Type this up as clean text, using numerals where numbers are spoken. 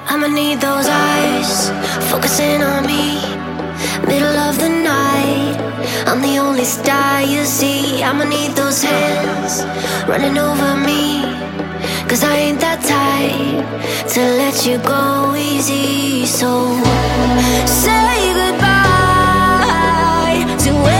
I'ma need those eyes focusing on me. Middle of the night, I'm the only star you see. I'ma need those hands running over me, 'cause I ain't that type to let you go easy. So say goodbye to